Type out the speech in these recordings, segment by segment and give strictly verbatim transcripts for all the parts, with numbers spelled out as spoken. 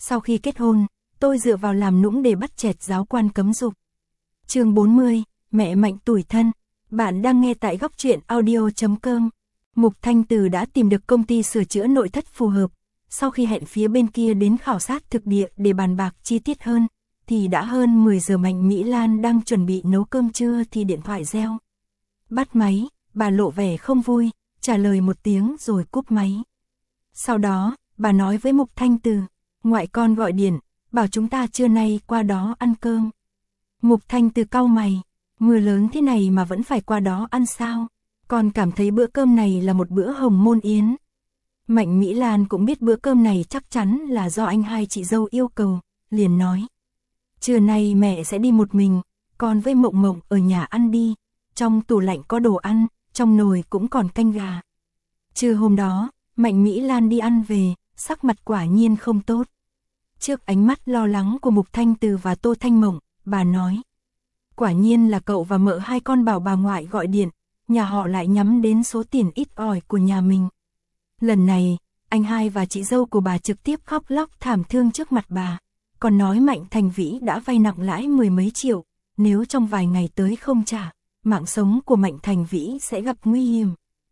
Sau khi kết hôn, tôi dựa vào làm nũng để bắt chẹt giáo quan cấm dục. Chương bốn mươi, mẹ Mạnh tủi thân. Bạn đang nghe tại góc truyện audio chấm com. Mục Thanh Từ đã tìm được công ty sửa chữa nội thất phù hợp. Sau khi hẹn phía bên kia đến khảo sát thực địa để bàn bạc chi tiết hơn, thì đã hơn mười giờ. Mạnh Mỹ Lan đang chuẩn bị nấu cơm trưa thì điện thoại reo. Bắt máy, bà lộ vẻ không vui, trả lời một tiếng rồi cúp máy. Sau đó, bà nói với Mục Thanh Từ, ngoại con gọi điện, bảo chúng ta trưa nay qua đó ăn cơm. Mục Thanh Từ cau mày, mưa lớn thế này mà vẫn phải qua đó ăn sao? Con cảm thấy bữa cơm này là một bữa hồng môn yến. Mạnh Mỹ Lan cũng biết bữa cơm này chắc chắn là do anh hai chị dâu yêu cầu, liền nói. Trưa nay mẹ sẽ đi một mình, con với Mộng Mộng ở nhà ăn đi, trong tủ lạnh có đồ ăn, trong nồi cũng còn canh gà. Trưa hôm đó, Mạnh Mỹ Lan đi ăn về, sắc mặt quả nhiên không tốt. Trước ánh mắt lo lắng của Mục Thanh Từ và Tô Thanh Mộng, bà nói. Quả nhiên là cậu và mợ hai con bảo bà ngoại gọi điện, nhà họ lại nhắm đến số tiền ít ỏi của nhà mình. Lần này, anh hai và chị dâu của bà trực tiếp khóc lóc thảm thương trước mặt bà, còn nói Mạnh Thành Vĩ đã vay nặng lãi mười mấy triệu, nếu trong vài ngày tới không trả, mạng sống của Mạnh Thành Vĩ sẽ gặp nguy hiểm.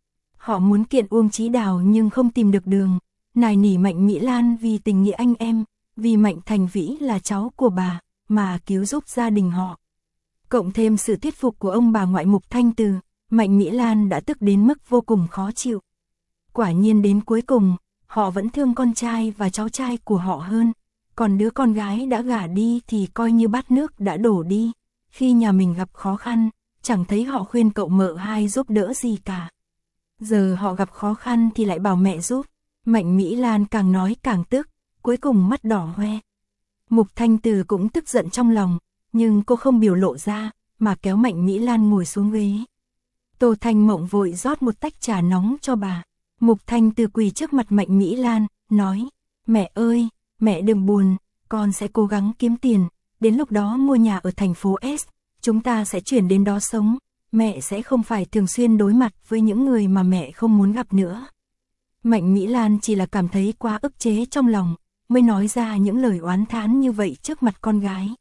Họ muốn kiện Uông Chí Đào nhưng không tìm được đường, nài nỉ Mạnh Mỹ Lan vì tình nghĩa anh em, vì Mạnh Thành Vĩ là cháu của bà, mà cứu giúp gia đình họ. Cộng thêm sự thuyết phục của ông bà ngoại Mục Thanh Từ, Mạnh Mỹ Lan đã tức đến mức vô cùng khó chịu. Quả nhiên đến cuối cùng, họ vẫn thương con trai và cháu trai của họ hơn, còn đứa con gái đã gả đi thì coi như bát nước đã đổ đi. Khi nhà mình gặp khó khăn, chẳng thấy họ khuyên cậu mợ hai giúp đỡ gì cả. Giờ họ gặp khó khăn thì lại bảo mẹ giúp. Mạnh Mỹ Lan càng nói càng tức, cuối cùng mắt đỏ hoe. Mục Thanh Từ cũng tức giận trong lòng, nhưng cô không biểu lộ ra, mà kéo Mạnh Mỹ Lan ngồi xuống ghế. Tô Thanh Mộng vội rót một tách trà nóng cho bà. Mục Thanh Từ quỳ trước mặt Mạnh Mỹ Lan, nói, mẹ ơi, mẹ đừng buồn, con sẽ cố gắng kiếm tiền, đến lúc đó mua nhà ở thành phố S, chúng ta sẽ chuyển đến đó sống, mẹ sẽ không phải thường xuyên đối mặt với những người mà mẹ không muốn gặp nữa. Mạnh Mỹ Lan chỉ là cảm thấy quá ức chế trong lòng, mới nói ra những lời oán thán như vậy trước mặt con gái.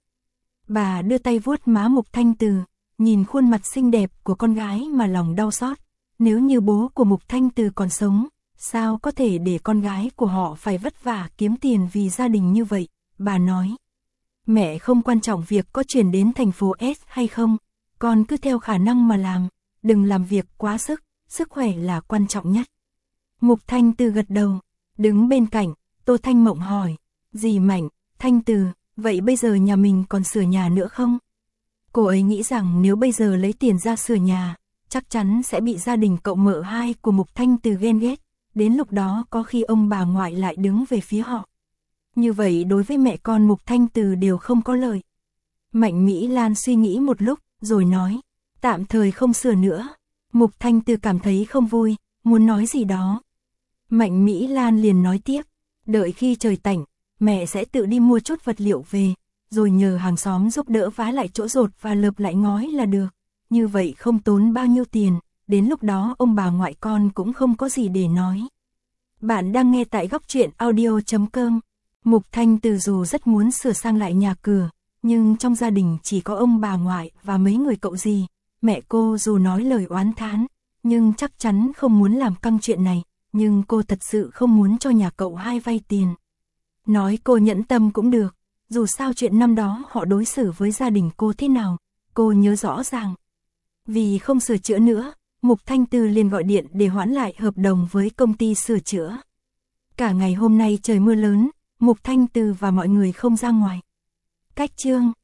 Bà đưa tay vuốt má Mục Thanh Từ, nhìn khuôn mặt xinh đẹp của con gái mà lòng đau xót. Nếu như bố của Mục Thanh Từ còn sống, sao có thể để con gái của họ phải vất vả kiếm tiền vì gia đình như vậy, bà nói. Mẹ không quan trọng việc có chuyển đến thành phố S hay không, con cứ theo khả năng mà làm, đừng làm việc quá sức, sức khỏe là quan trọng nhất. Mục Thanh Từ gật đầu, đứng bên cạnh, Tô Thanh Mộng hỏi, dì Mạnh, Thanh Từ, vậy bây giờ nhà mình còn sửa nhà nữa không? Cô ấy nghĩ rằng nếu bây giờ lấy tiền ra sửa nhà, chắc chắn sẽ bị gia đình cậu mợ hai của Mục Thanh Từ ghen ghét, đến lúc đó có khi ông bà ngoại lại đứng về phía họ. Như vậy đối với mẹ con Mục Thanh Từ đều không có lợi. Mạnh Mỹ Lan suy nghĩ một lúc, rồi nói, tạm thời không sửa nữa. Mục Thanh Từ cảm thấy không vui, muốn nói gì đó. Mạnh Mỹ Lan liền nói tiếp, đợi khi trời tạnh, mẹ sẽ tự đi mua chút vật liệu về, rồi nhờ hàng xóm giúp đỡ vá lại chỗ rột và lợp lại ngói là được. Như vậy không tốn bao nhiêu tiền, đến lúc đó ông bà ngoại con cũng không có gì để nói. Bạn đang nghe tại góc truyện audio chấm com. Mục Thanh Từ dù rất muốn sửa sang lại nhà cửa, nhưng trong gia đình chỉ có ông bà ngoại và mấy người cậu dì. Mẹ cô dù nói lời oán thán, nhưng chắc chắn không muốn làm căng chuyện này, nhưng cô thật sự không muốn cho nhà cậu hai vay tiền. Nói cô nhẫn tâm cũng được, dù sao chuyện năm đó họ đối xử với gia đình cô thế nào, cô nhớ rõ ràng. Vì không sửa chữa nữa, Mục Thanh Từ liền gọi điện để hoãn lại hợp đồng với công ty sửa chữa. Cả ngày hôm nay trời mưa lớn, Mục Thanh Từ và mọi người không ra ngoài. Cách chương